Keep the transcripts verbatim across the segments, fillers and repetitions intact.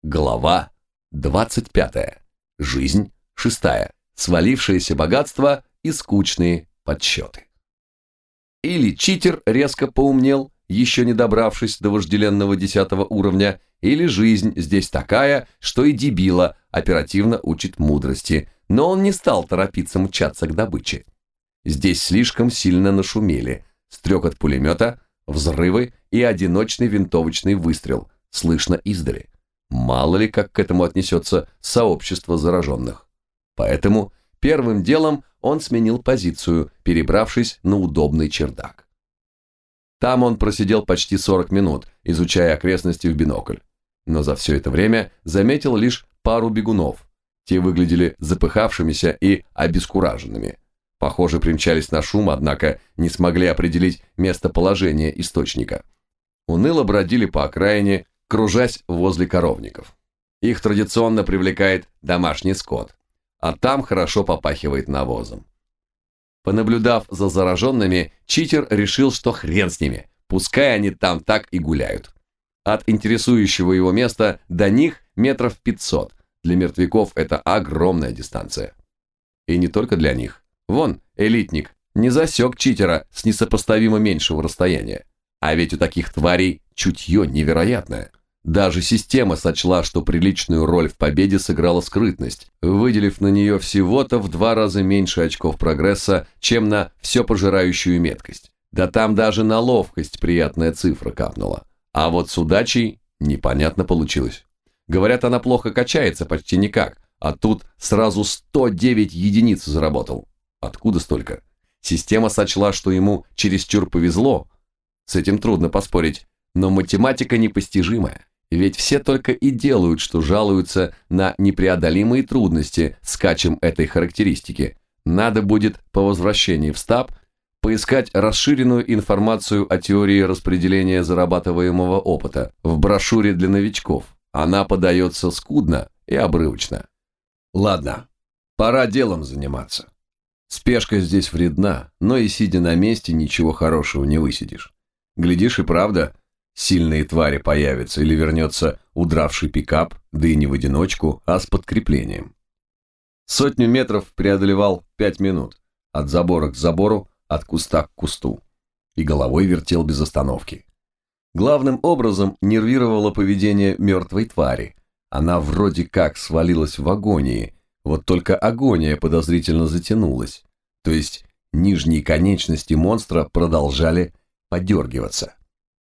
Глава двадцать пятая. Жизнь шестая. Свалившееся богатство и скучные подсчеты. Или читер резко поумнел, еще не добравшись до вожделенного десятого уровня, или жизнь здесь такая, что и дебила оперативно учит мудрости, но он не стал торопиться мчаться к добыче. Здесь слишком сильно нашумели, стрекот пулемета, взрывы и одиночный винтовочный выстрел, слышно издали. Мало ли, как к этому отнесется сообщество зараженных. Поэтому первым делом он сменил позицию, перебравшись на удобный чердак. Там он просидел почти сорок минут, изучая окрестности в бинокль. Но за все это время заметил лишь пару бегунов. Те выглядели запыхавшимися и обескураженными. Похоже, примчались на шум, однако не смогли определить местоположение источника. Уныло бродили по окраине, кружась возле коровников. Их традиционно привлекает домашний скот, а там хорошо попахивает навозом. Понаблюдав за зараженными, читер решил, что хрен с ними, пускай они там так и гуляют. От интересующего его места до них метров пятьсот, для мертвяков это огромная дистанция. И не только для них. Вон, элитник не засек читера с несопоставимо меньшего расстояния. А ведь у таких тварей чутье невероятное. Даже система сочла, что приличную роль в победе сыграла скрытность, выделив на нее всего-то в два раза меньше очков прогресса, чем на все пожирающую меткость. Да там даже на ловкость приятная цифра капнула. А вот с удачей непонятно получилось. Говорят, она плохо качается, почти никак, а тут сразу сто девять единиц заработал. Откуда столько? Система сочла, что ему чересчур повезло. С этим трудно поспорить, но математика непостижимая. Ведь все только и делают, что жалуются на непреодолимые трудности с качем этой характеристики. Надо будет по возвращении в стаб поискать расширенную информацию о теории распределения зарабатываемого опыта в брошюре для новичков. Она подается скудно и обрывочно. Ладно, пора делом заниматься. Спешка здесь вредна, но и сидя на месте ничего хорошего не высидишь. Глядишь и правда, сильные твари появятся или вернется удравший пикап, да и не в одиночку, а с подкреплением. Сотню метров преодолевал пять минут, от забора к забору, от куста к кусту, и головой вертел без остановки. Главным образом нервировало поведение мертвой твари. Она вроде как свалилась в агонии, вот только агония подозрительно затянулась, то есть нижние конечности монстра продолжали подергиваться.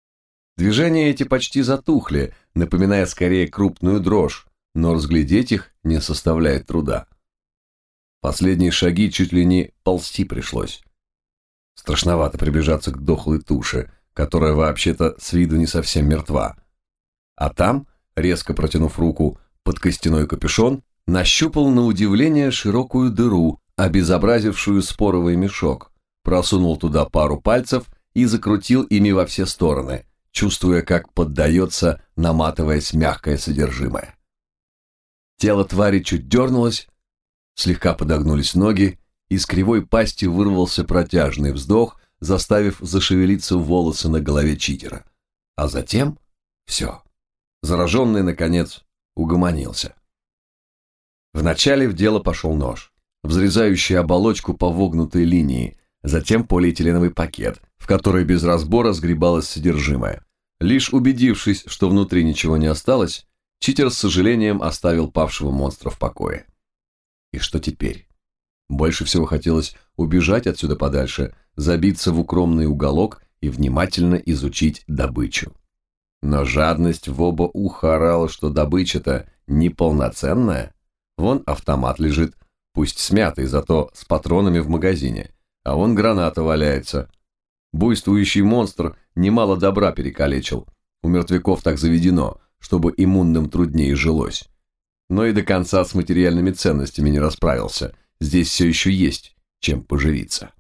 Движения эти почти затухли, напоминая скорее крупную дрожь, но разглядеть их не составляет труда. Последние шаги чуть ли не ползти пришлось. Страшновато приближаться к дохлой туше, которая вообще-то с виду не совсем мертва. А там, резко протянув руку под костяной капюшон, нащупал на удивление широкую дыру, обезобразившую споровый мешок, просунул туда пару пальцев и закрутил ими во все стороны, чувствуя, как поддается, наматываясь мягкое содержимое. Тело твари чуть дернулось, слегка подогнулись ноги, из кривой пасти вырвался протяжный вздох, заставив зашевелиться волосы на голове читера. А затем все. Зараженный, наконец, угомонился. Вначале в дело пошел нож, взрезающий оболочку по вогнутой линии, затем полиэтиленовый пакет, в который без разбора сгребалось содержимое. Лишь убедившись, что внутри ничего не осталось, читер с сожалением оставил павшего монстра в покое. И что теперь? Больше всего хотелось убежать отсюда подальше, забиться в укромный уголок и внимательно изучить добычу. Но жадность в оба уха орала, что добыча-то неполноценная. Вон автомат лежит, пусть смятый, зато с патронами в магазине, а вон граната валяется. Буйствующий монстр немало добра перекалечил. У мертвяков так заведено, чтобы иммунным труднее жилось. Но и до конца с материальными ценностями не расправился. Здесь все еще есть чем поживиться.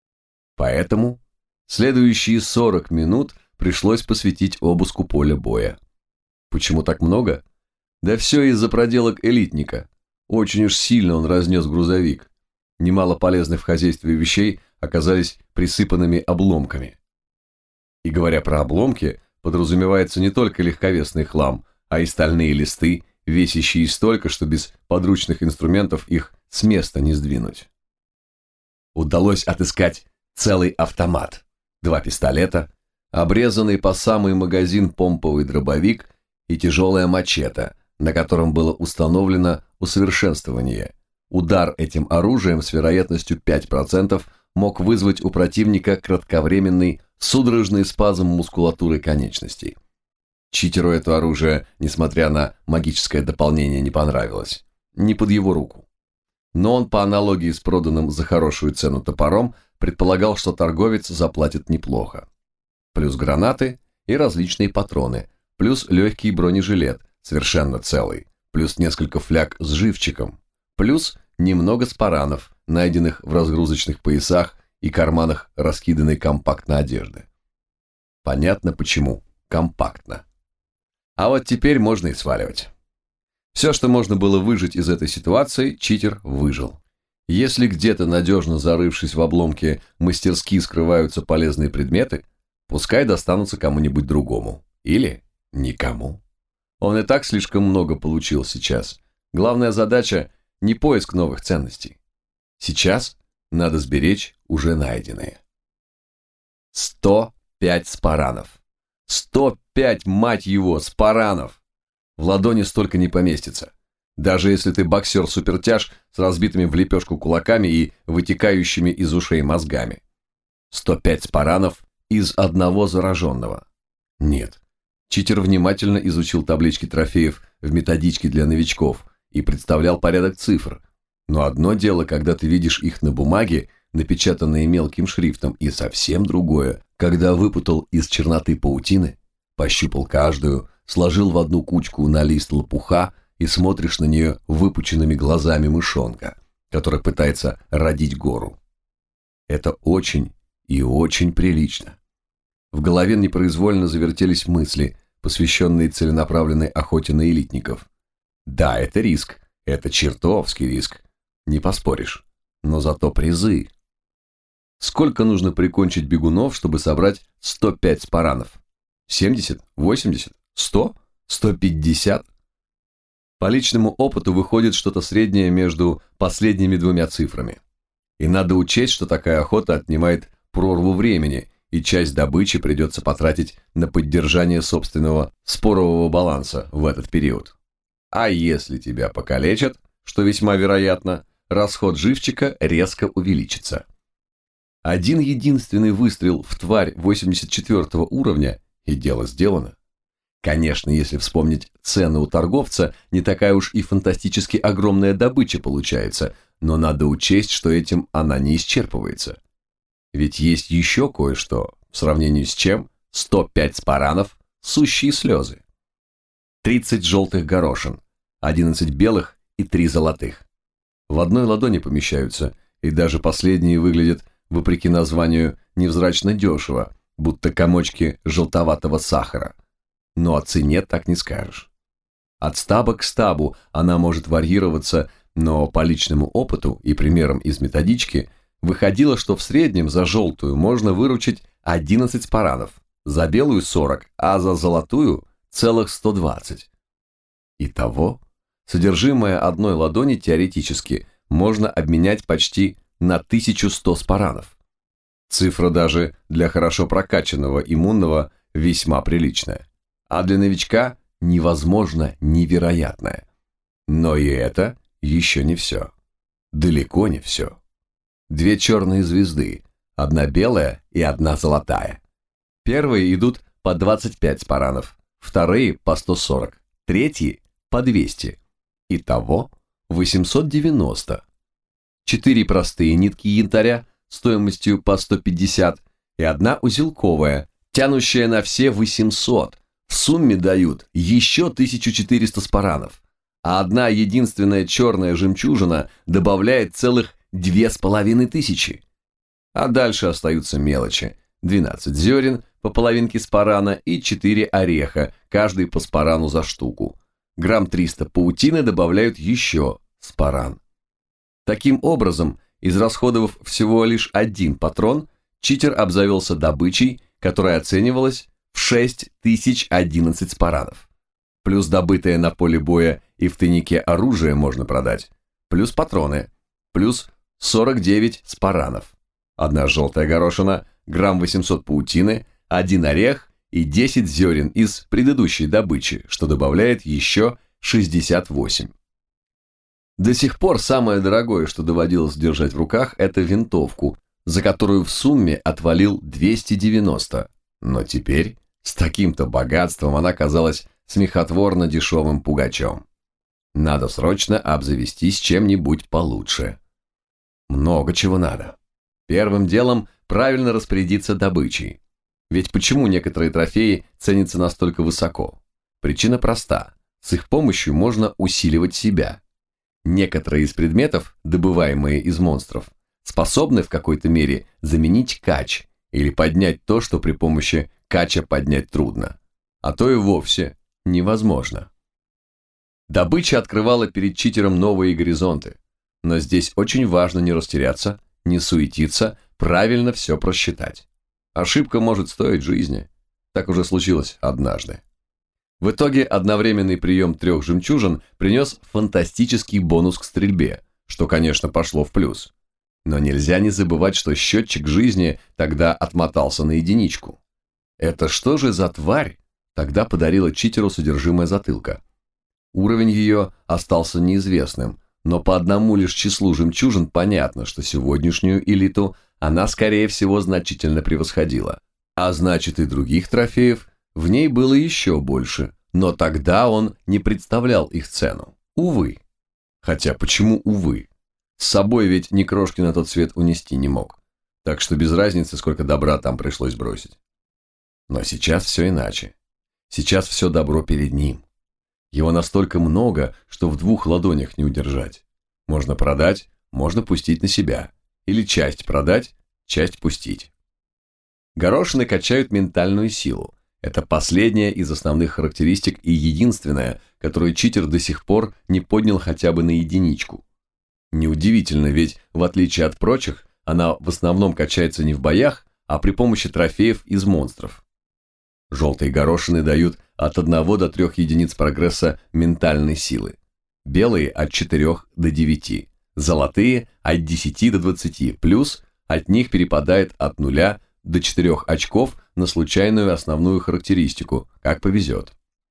Поэтому следующие сорок минут пришлось посвятить обыску поля боя. Почему так много? Да все из-за проделок элитника. Очень уж сильно он разнес грузовик. Немало полезных в хозяйстве вещей оказались присыпанными обломками. И говоря про обломки, подразумевается не только легковесный хлам, а и стальные листы, весящие столько, что без подручных инструментов их с места не сдвинуть. Удалось отыскать целый автомат, два пистолета, обрезанный по самый магазин помповый дробовик и тяжелая мачете, на котором было установлено усовершенствование. Удар этим оружием с вероятностью пять процентов мог вызвать у противника кратковременный судорожный спазм мускулатуры конечностей. Читеру это оружие, несмотря на магическое дополнение, не понравилось. Не под его руку. Но он, по аналогии с проданным за хорошую цену топором, предполагал, что торговец заплатит неплохо. Плюс гранаты и различные патроны, плюс легкий бронежилет, совершенно целый, плюс несколько фляг с живчиком, плюс немного спаранов, найденных в разгрузочных поясах и карманах раскиданной компактно одежды. Понятно почему компактно. А вот теперь можно и сваливать. Все, что можно было выжать из этой ситуации, читер выжил. Если где-то, надежно зарывшись в обломки, мастерски скрываются полезные предметы, пускай достанутся кому-нибудь другому. Или никому. Он и так слишком много получил сейчас. Главная задача – не поиск новых ценностей. Сейчас надо сберечь уже найденные. сто пять спаранов. сто пять, мать его, спаранов! В ладони столько не поместится. Даже если ты боксер-супертяж с разбитыми в лепешку кулаками и вытекающими из ушей мозгами. сто пять спаранов из одного зараженного. Нет. Читер внимательно изучил таблички трофеев в методичке для новичков и представлял порядок цифр. Но одно дело, когда ты видишь их на бумаге, напечатанные мелким шрифтом, и совсем другое, когда выпутал из черноты паутины, пощупал каждую, сложил в одну кучку на лист лопуха и смотришь на нее выпученными глазами мышонка, который пытается родить гору. Это очень и очень прилично. В голове непроизвольно завертелись мысли, посвященные целенаправленной охоте на элитников. Да, это риск, это чертовский риск, не поспоришь, но зато призы. Сколько нужно прикончить бегунов, чтобы собрать сто пять спаранов? семьдесят? восемьдесят? сто? сто пятьдесят? По личному опыту выходит что-то среднее между последними двумя цифрами. И надо учесть, что такая охота отнимает прорву времени, и часть добычи придется потратить на поддержание собственного спорового баланса в этот период. А если тебя покалечат, что весьма вероятно, расход живчика резко увеличится. Один единственный выстрел в тварь восемьдесят четвёртого уровня, и дело сделано. Конечно, если вспомнить цены у торговца, не такая уж и фантастически огромная добыча получается, но надо учесть, что этим она не исчерпывается. Ведь есть еще кое-что, в сравнении с чем сто пять спаранов – сущие слезы. тридцать желтых горошин, одиннадцать белых и три золотых. В одной ладони помещаются, и даже последние выглядят, вопреки названию, невзрачно дешево, будто комочки желтоватого сахара. Но о цене так не скажешь. От стаба к стабу она может варьироваться, но по личному опыту и примерам из методички выходило, что в среднем за желтую можно выручить одиннадцать спаранов, за белую сорок, а за золотую целых сто двадцать. Итого, содержимое одной ладони теоретически можно обменять почти на тысячу сто спаранов. Цифра даже для хорошо прокачанного иммунного весьма приличная. А для новичка невозможно невероятное. Но и это еще не все. Далеко не все. Две черные звезды, одна белая и одна золотая. Первые идут по двадцать пять спаранов, вторые по сто сорок, третьи по двести. Итого восемьсот девяносто. Четыре простые нитки янтаря стоимостью по сто пятьдесят и одна узелковая, тянущая на все восемьсот. В сумме дают еще тысячу четыреста спаранов, а одна единственная черная жемчужина добавляет целых две с половиной тысячи. А дальше остаются мелочи. двенадцать зерен по половинке спарана и четыре ореха, каждый по спарану за штуку. Грамм триста паутины добавляют еще спаран. Таким образом, израсходовав всего лишь один патрон, читер обзавелся добычей, которая оценивалась в шесть тысяч одиннадцать спаранов. Плюс добытая на поле боя и в тайнике оружие можно продать, плюс патроны, плюс сорок девять спаранов, одна желтая горошина, грамм восемьсот паутины, один орех и десять зерен из предыдущей добычи, что добавляет еще шестьдесят восемь. До сих пор самое дорогое, что доводилось держать в руках, это винтовку, за которую в сумме отвалил двести девяносто, но теперь с таким-то богатством она казалась смехотворно дешевым пугачом. Надо срочно обзавестись чем-нибудь получше. Много чего надо. Первым делом правильно распорядиться добычей. Ведь почему некоторые трофеи ценятся настолько высоко? Причина проста. С их помощью можно усиливать себя. Некоторые из предметов, добываемые из монстров, способны в какой-то мере заменить кач или поднять то, что при помощи кача поднять трудно, а то и вовсе невозможно. Добыча открывала перед читером новые горизонты, но здесь очень важно не растеряться, не суетиться, правильно все просчитать. Ошибка может стоить жизни. Так уже случилось однажды. В итоге одновременный прием трех жемчужин принес фантастический бонус к стрельбе, что, конечно, пошло в плюс. Но нельзя не забывать, что счетчик жизни тогда отмотался на единичку. Это что же за тварь тогда подарила читеру содержимое затылка? Уровень ее остался неизвестным, но по одному лишь числу жемчужин понятно, что сегодняшнюю элиту она, скорее всего, значительно превосходила. А значит, и других трофеев в ней было еще больше, но тогда он не представлял их цену. Увы. Хотя почему увы? С собой ведь ни крошки на тот свет унести не мог. Так что без разницы, сколько добра там пришлось бросить. Но сейчас все иначе. Сейчас все добро перед ним. Его настолько много, что в двух ладонях не удержать. Можно продать, можно пустить на себя. Или часть продать, часть пустить. Горошины качают ментальную силу. Это последняя из основных характеристик и единственная, которую читер до сих пор не поднял хотя бы на единичку. Неудивительно, ведь, в отличие от прочих, она в основном качается не в боях, а при помощи трофеев из монстров. Желтые горошины дают от одного до трёх единиц прогресса ментальной силы, белые от четырёх до девяти, золотые от десяти до двадцати, плюс от них перепадает от нуля до четырёх очков на случайную основную характеристику, как повезет.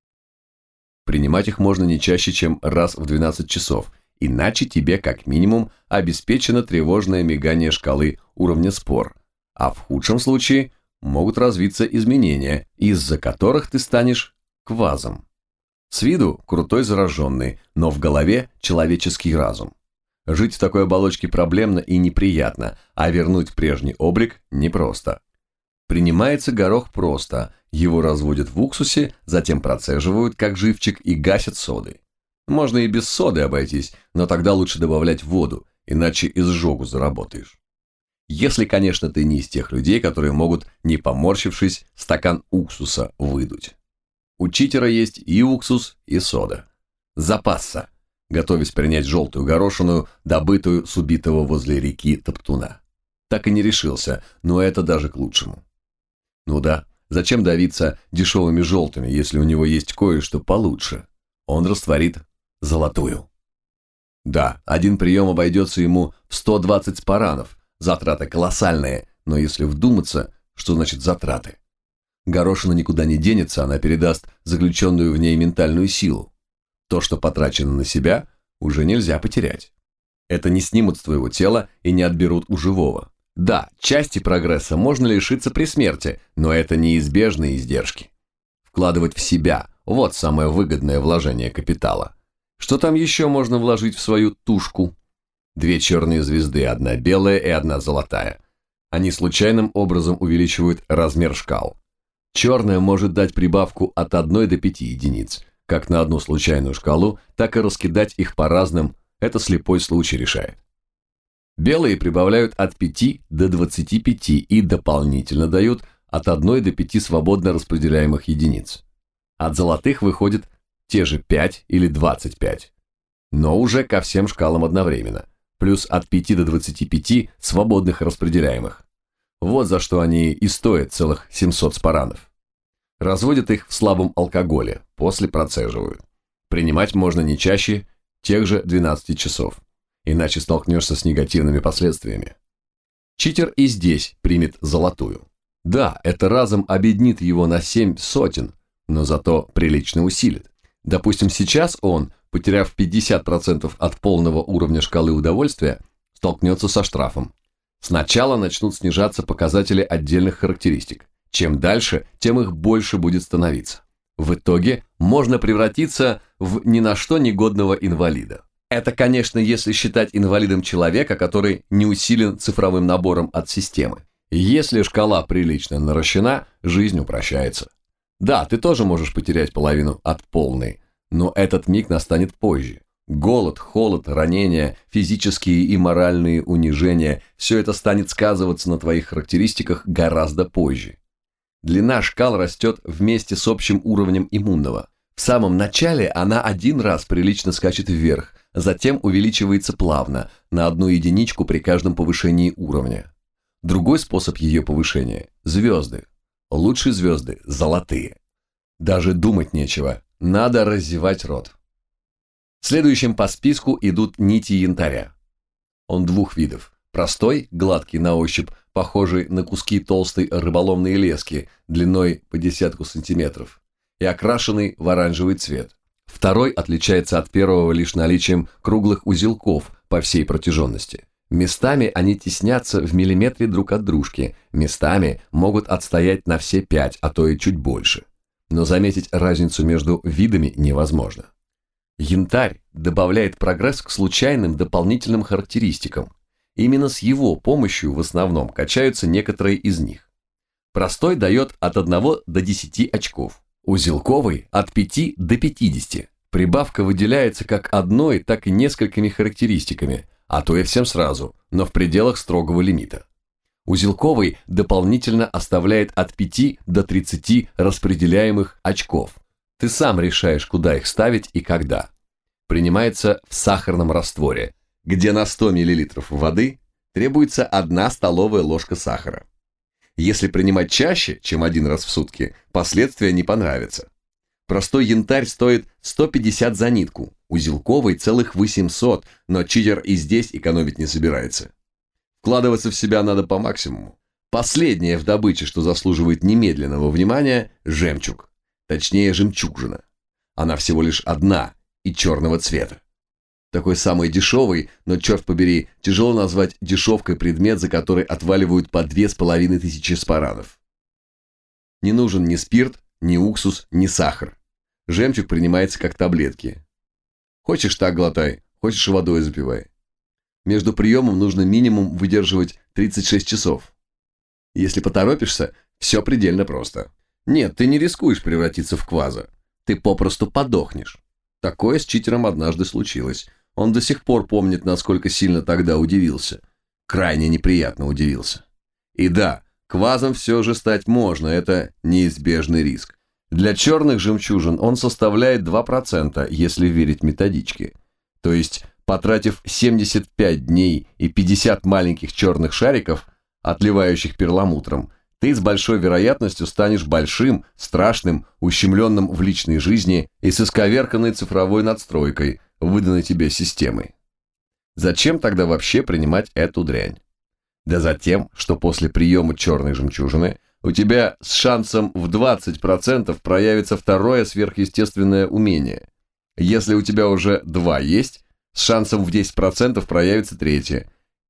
Принимать их можно не чаще, чем раз в двенадцать часов, иначе тебе как минимум обеспечено тревожное мигание шкалы уровня спор, а в худшем случае могут развиться изменения, из-за которых ты станешь квазом. С виду крутой зараженный, но в голове человеческий разум. Жить в такой оболочке проблемно и неприятно, а вернуть прежний облик непросто. Принимается горох просто, его разводят в уксусе, затем процеживают как живчик и гасят содой. Можно и без соды обойтись, но тогда лучше добавлять воду, иначе изжогу заработаешь. Если, конечно, ты не из тех людей, которые могут, не поморщившись, стакан уксуса выдуть. У читера есть и уксус, и сода. Запасся, готовясь принять желтую горошину, добытую с убитого возле реки топтуна. Так и не решился, но это даже к лучшему. Ну да, зачем давиться дешевыми желтыми, если у него есть кое-что получше? Он растворит золотую. Да, один прием обойдется ему в сто двадцать спаранов, затраты колоссальные, но если вдуматься, что значит затраты? Горошина никуда не денется, она передаст заключенную в ней ментальную силу. То, что потрачено на себя, уже нельзя потерять. Это не снимут с твоего тела и не отберут у живого. Да, части прогресса можно лишиться при смерти, но это неизбежные издержки. Вкладывать в себя – вот самое выгодное вложение капитала. Что там еще можно вложить в свою тушку? Две черные звезды, одна белая и одна золотая. Они случайным образом увеличивают размер шкал. Черная может дать прибавку от одной до пяти единиц, как на одну случайную шкалу, так и раскидать их по разным, это слепой случай решает. Белые прибавляют от пяти до двадцати пяти и дополнительно дают от одной до пяти свободно распределяемых единиц. От золотых выходит те же пять или двадцать пять, но уже ко всем шкалам одновременно, плюс от пяти до двадцати пяти свободных распределяемых. Вот за что они и стоят целых семьсот спаранов. Разводят их в слабом алкоголе, после процеживают. Принимать можно не чаще тех же двенадцати часов, иначе столкнешься с негативными последствиями. Читер и здесь примет золотую. Да, это разом обеднит его на семь сотен, но зато прилично усилит. Допустим, сейчас он, потеряв пятьдесят процентов от полного уровня шкалы удовольствия, столкнется со штрафом. Сначала начнут снижаться показатели отдельных характеристик. Чем дальше, тем их больше будет становиться. В итоге можно превратиться в ни на что негодного инвалида. Это, конечно, если считать инвалидом человека, который не усилен цифровым набором от системы. Если шкала прилично наращена, жизнь упрощается. Да, ты тоже можешь потерять половину от полной, но этот миг настанет позже. Голод, холод, ранения, физические и моральные унижения – все это станет сказываться на твоих характеристиках гораздо позже. Длина шкал растет вместе с общим уровнем иммунного. В самом начале она один раз прилично скачет вверх, затем увеличивается плавно, на одну единичку при каждом повышении уровня. Другой способ ее повышения – звезды. Лучшие звезды – золотые. Даже думать нечего, надо разевать рот. Следующим по списку идут нити янтаря. Он двух видов. Простой, гладкий на ощупь, похожий на куски толстой рыболовной лески длиной по десятку сантиметров, и окрашенный в оранжевый цвет. Второй отличается от первого лишь наличием круглых узелков по всей протяженности. Местами они теснятся в миллиметре друг от дружки, местами могут отстоять на все пять, а то и чуть больше. Но заметить разницу между видами невозможно. Янтарь добавляет прогресс к случайным дополнительным характеристикам. Именно с его помощью в основном качаются некоторые из них. Простой дает от одного до десяти очков, узелковый от пяти до пятидесяти. Прибавка выделяется как одной, так и несколькими характеристиками, а то и всем сразу, но в пределах строгого лимита. Узелковый дополнительно оставляет от пяти до тридцати распределяемых очков. Ты сам решаешь, куда их ставить и когда. Принимается в сахарном растворе, где на сто миллилитров воды требуется одна столовая ложка сахара. Если принимать чаще, чем один раз в сутки, последствия не понравятся. Простой янтарь стоит сто пятьдесят за нитку, узелковый целых восемьсот, но читер и здесь экономить не собирается. Вкладываться в себя надо по максимуму. Последнее в добыче, что заслуживает немедленного внимания – жемчуг. Точнее, жемчужина. Она всего лишь одна и черного цвета. Такой самый дешевый, но, черт побери, тяжело назвать дешевкой предмет, за который отваливают по две с половиной тысячи спаранов. Не нужен ни спирт, ни уксус, ни сахар. Жемчуг принимается как таблетки. Хочешь так глотай, хочешь водой запивай. Между приемом нужно минимум выдерживать тридцать шесть часов. Если поторопишься, все предельно просто. Нет, ты не рискуешь превратиться в кваза. Ты попросту подохнешь. Такое с читером однажды случилось. Он до сих пор помнит, насколько сильно тогда удивился. Крайне неприятно удивился. И да, квазом все же стать можно, это неизбежный риск. Для черных жемчужин он составляет два процента, если верить методичке. То есть, потратив семьдесят пять дней и пятьдесят маленьких черных шариков, отливающих перламутром, ты с большой вероятностью станешь большим, страшным, ущемленным в личной жизни и с исковерканной цифровой надстройкой, выданной тебе системой. Зачем тогда вообще принимать эту дрянь? Да за тем, что после приема черной жемчужины у тебя с шансом в двадцать процентов проявится второе сверхъестественное умение. Если у тебя уже два есть, с шансом в десять процентов проявится третье.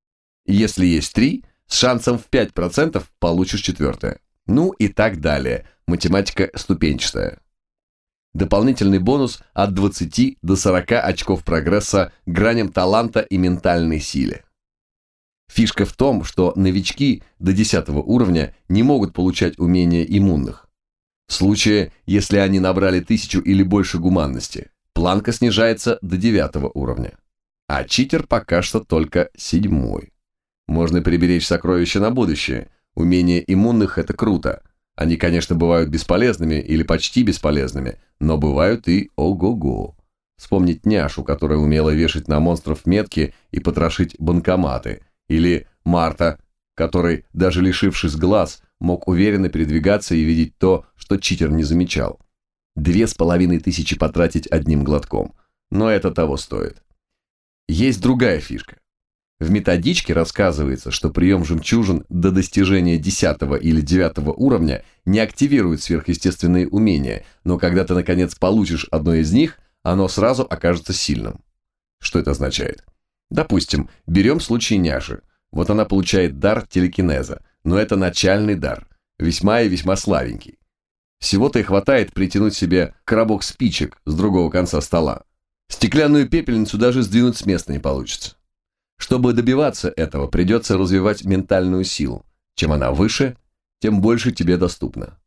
Если есть три, с шансом в пять процентов получишь четвертое. Ну и так далее. Математика ступенчатая. Дополнительный бонус от двадцати до сорока очков прогресса граням таланта и ментальной силе. Фишка в том, что новички до десятого уровня не могут получать умения иммунных. В случае, если они набрали тысячу или больше гуманности, планка снижается до девятого уровня. А читер пока что только седьмой. Можно приберечь сокровища на будущее. Умения иммунных – это круто. Они, конечно, бывают бесполезными или почти бесполезными, но бывают и ого-го. Вспомнить няшу, которая умела вешать на монстров метки и потрошить банкоматы, или Марта, который, даже лишившись глаз, мог уверенно передвигаться и видеть то, что читер не замечал. Две с половиной тысячи потратить одним глотком. Но это того стоит. Есть другая фишка. В методичке рассказывается, что прием жемчужин до достижения десятого или девятого уровня не активирует сверхъестественные умения, но когда ты наконец получишь одно из них, оно сразу окажется сильным. Что это означает? Допустим, берем случай Няши. Вот она получает дар телекинеза, но это начальный дар, весьма и весьма слабенький. Всего-то и хватает притянуть себе коробок спичек с другого конца стола. Стеклянную пепельницу даже сдвинуть с места не получится. Чтобы добиваться этого, придется развивать ментальную силу. Чем она выше, тем больше тебе доступно.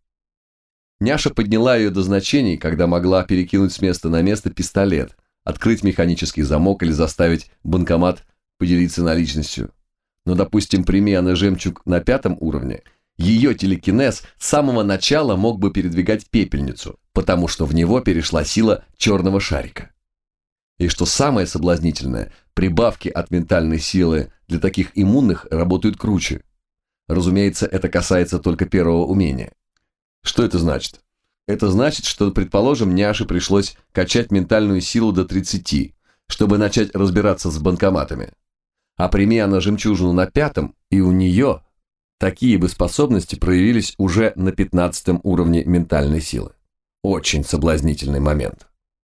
Няша подняла ее до значений, когда могла перекинуть с места на место пистолет, открыть механический замок или заставить банкомат поделиться наличностью. Но, допустим, прими она жемчуг на пятом уровне, ее телекинез с самого начала мог бы передвигать пепельницу, потому что в него перешла сила черного шарика. И что самое соблазнительное, прибавки от ментальной силы для таких иммунных работают круче. Разумеется, это касается только первого умения. Что это значит? Это значит, что, предположим, Няше пришлось качать ментальную силу до тридцати, чтобы начать разбираться с банкоматами. А прими она жемчужину на пятом, и у нее такие бы способности проявились уже на пятнадцатом уровне ментальной силы. Очень соблазнительный момент.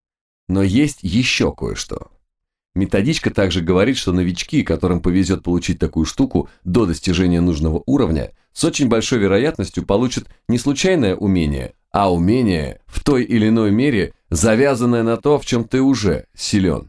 Но есть еще кое-что. Методичка также говорит, что новички, которым повезет получить такую штуку до достижения нужного уровня, с очень большой вероятностью получат не случайное умение, а умение в той или иной мере, завязанное на то, в чем ты уже силен.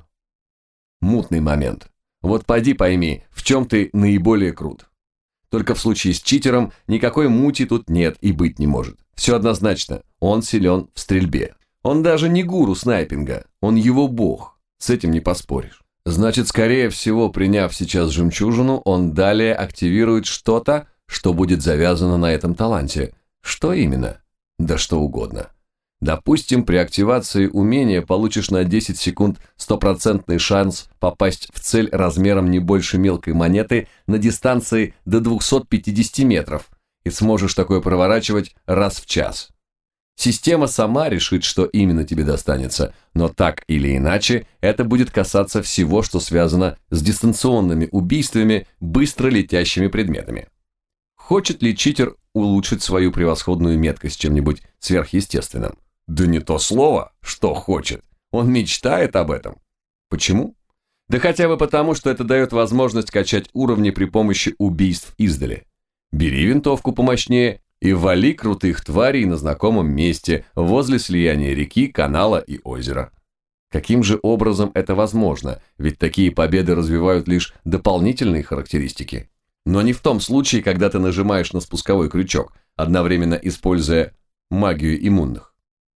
Мутный момент. Вот поди пойми, в чем ты наиболее крут. Только в случае с читером никакой мути тут нет и быть не может. Все однозначно, он силен в стрельбе. Он даже не гуру снайпинга, он его бог, с этим не поспоришь. Значит, скорее всего, приняв сейчас жемчужину, он далее активирует что-то, что будет завязано на этом таланте. Что именно? Да что угодно. Допустим, при активации умения получишь на десять секунд стопроцентный шанс попасть в цель размером не больше мелкой монеты на дистанции до двухсот пятидесяти метров и сможешь такое проворачивать раз в час. Система сама решит, что именно тебе достанется, но так или иначе это будет касаться всего, что связано с дистанционными убийствами быстро летящими предметами. Хочет ли читер улучшить свою превосходную меткость чем-нибудь сверхъестественным? Да не то слово, что хочет. Он мечтает об этом. Почему? Да хотя бы потому, что это дает возможность качать уровни при помощи убийств издали. Бери винтовку помощнее и вали крутых тварей на знакомом месте, возле слияния реки, канала и озера. Каким же образом это возможно? Ведь такие победы развивают лишь дополнительные характеристики. Но не в том случае, когда ты нажимаешь на спусковой крючок, одновременно используя магию иммунных.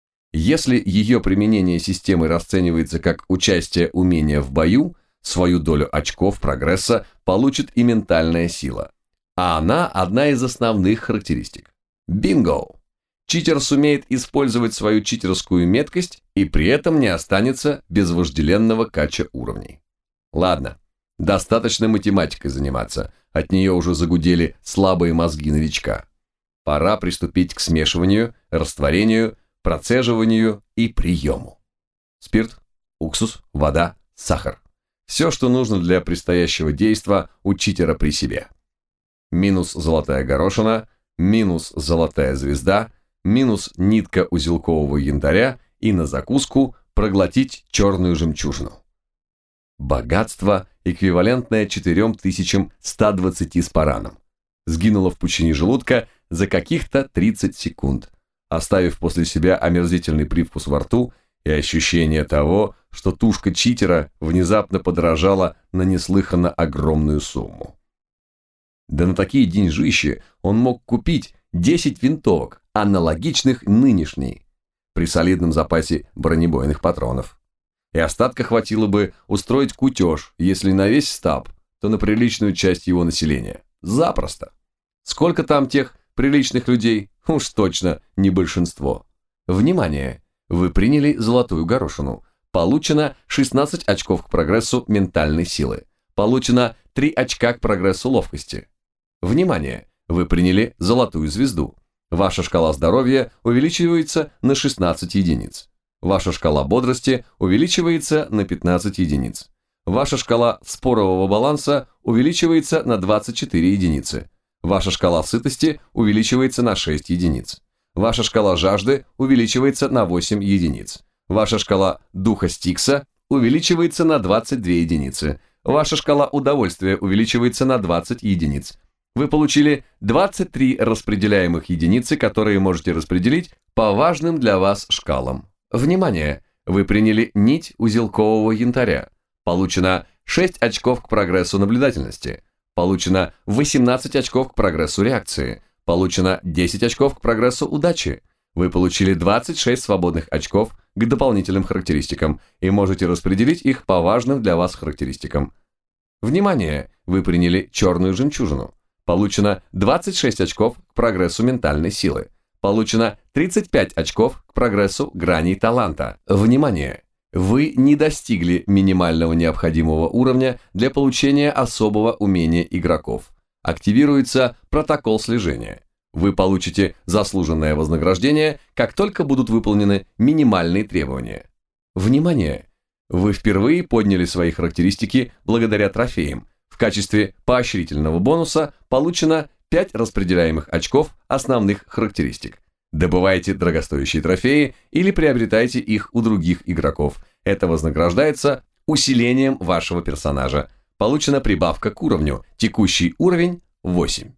Если ее применение системой расценивается как участие умения в бою, свою долю очков прогресса получит и ментальная сила. А она одна из основных характеристик. Бинго! Читер сумеет использовать свою читерскую меткость и при этом не останется без вожделенного кача уровней. Ладно, достаточно математикой заниматься, от нее уже загудели слабые мозги новичка. Пора приступить к смешиванию, растворению, процеживанию и приему. Спирт, уксус, вода, сахар. Все, что нужно для предстоящего действа у читера при себе. Минус золотая горошина, минус золотая звезда, минус нитка узелкового янтаря и на закуску проглотить черную жемчужину. Богатство, эквивалентное четырем тысячам ста двадцати спаранам, сгинуло в пучине желудка за каких-то тридцать секунд, оставив после себя омерзительный привкус во рту и ощущение того, что тушка читера внезапно подорожала на неслыханно огромную сумму. Да на такие деньжищи он мог купить десять винтовок, аналогичных нынешней, при солидном запасе бронебойных патронов. И остатка хватило бы устроить кутеж, если на весь стаб, то на приличную часть его населения. Запросто. Сколько там тех приличных людей? Уж точно не большинство. Внимание! Вы приняли золотую горошину. Получено шестнадцать очков к прогрессу ментальной силы. Получено три очка к прогрессу ловкости. Внимание! Вы приняли золотую звезду. Ваша шкала здоровья увеличивается на шестнадцать единиц. Ваша шкала бодрости увеличивается на пятнадцать единиц. Ваша шкала спорового баланса увеличивается на двадцать четыре единицы. Ваша шкала сытости увеличивается на шесть единиц. Ваша шкала жажды увеличивается на восемь единиц. Ваша шкала духа Стикса увеличивается на двадцать две единицы. Ваша шкала удовольствия увеличивается на двадцать единиц. Вы получили двадцать три распределяемых единицы, которые можете распределить по важным для вас шкалам. Внимание! Вы приняли нить узелкового янтаря. Получено шесть очков к прогрессу наблюдательности. Получено восемнадцать очков к прогрессу реакции. Получено десять очков к прогрессу удачи. Вы получили двадцать шесть свободных очков к дополнительным характеристикам и можете распределить их по важным для вас характеристикам. Внимание! Вы приняли черную жемчужину. Получено двадцать шесть очков к прогрессу ментальной силы. Получено тридцать пять очков к прогрессу граней таланта. Внимание! Вы не достигли минимального необходимого уровня для получения особого умения игроков. Активируется протокол слежения. Вы получите заслуженное вознаграждение, как только будут выполнены минимальные требования. Внимание! Вы впервые подняли свои характеристики благодаря трофеям. В качестве поощрительного бонуса получено пять распределяемых очков основных характеристик. Добывайте дорогостоящие трофеи или приобретайте их у других игроков. Это вознаграждается усилением вашего персонажа. Получена прибавка к уровню. Текущий уровень восемь.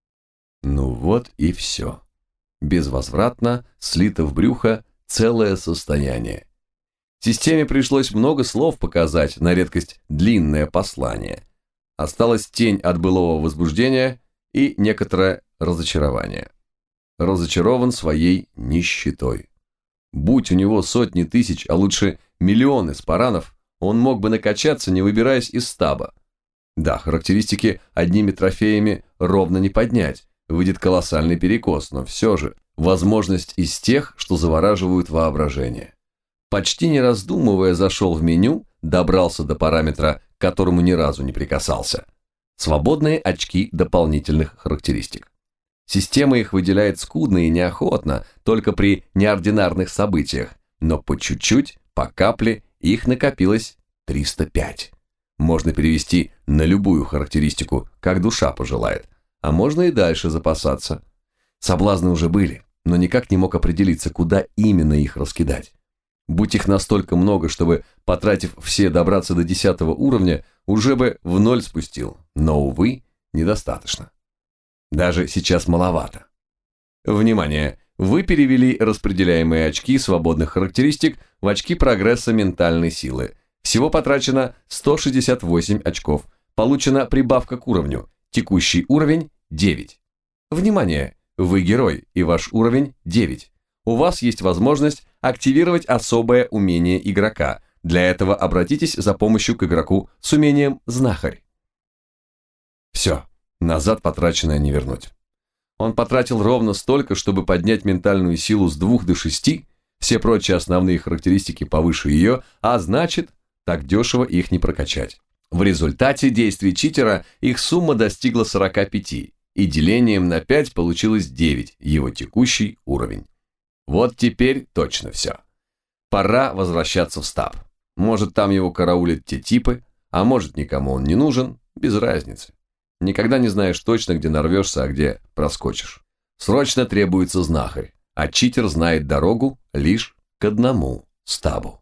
Ну вот и все. Безвозвратно слито в брюхо целое состояние. Системе пришлось много слов показать, на редкость длинное послание. Осталась тень от былого возбуждения и некоторое разочарование. Разочарован своей нищетой. Будь у него сотни тысяч, а лучше миллионы спаранов, он мог бы накачаться, не выбираясь из стаба. Да, характеристики одними трофеями ровно не поднять, выйдет колоссальный перекос, но все же возможность из тех, что завораживают воображение. Почти не раздумывая, зашел в меню, добрался до параметра, к которому ни разу не прикасался. Свободные очки дополнительных характеристик. Система их выделяет скудно и неохотно, только при неординарных событиях, но по чуть-чуть, по капле, их накопилось триста пять. Можно перевести на любую характеристику, как душа пожелает, а можно и дальше запасаться. Соблазны уже были, но никак не мог определиться, куда именно их раскидать. Будь их настолько много, чтобы, потратив все, добраться до десятого уровня, уже бы в ноль спустил, но, увы, недостаточно. Даже сейчас маловато. Внимание! Вы перевели распределяемые очки свободных характеристик в очки прогресса ментальной силы. Всего потрачено сто шестьдесят восемь очков. Получена прибавка к уровню. Текущий уровень девять. Внимание! Вы герой, и ваш уровень девять. У вас есть возможность активировать особое умение игрока. Для этого обратитесь за помощью к игроку с умением «Знахарь». Все. Назад потраченное не вернуть. Он потратил ровно столько, чтобы поднять ментальную силу с двух до шести, все прочие основные характеристики повыше ее, а значит, так дешево их не прокачать. В результате действий читера их сумма достигла сорока пяти, и делением на пять получилось девять, его текущий уровень. Вот теперь точно все. Пора возвращаться в стаб. Может, там его караулят те типы, а может, никому он не нужен, без разницы. Никогда не знаешь точно, где нарвешься, а где проскочишь. Срочно требуется знахарь, а читер знает дорогу лишь к одному стабу.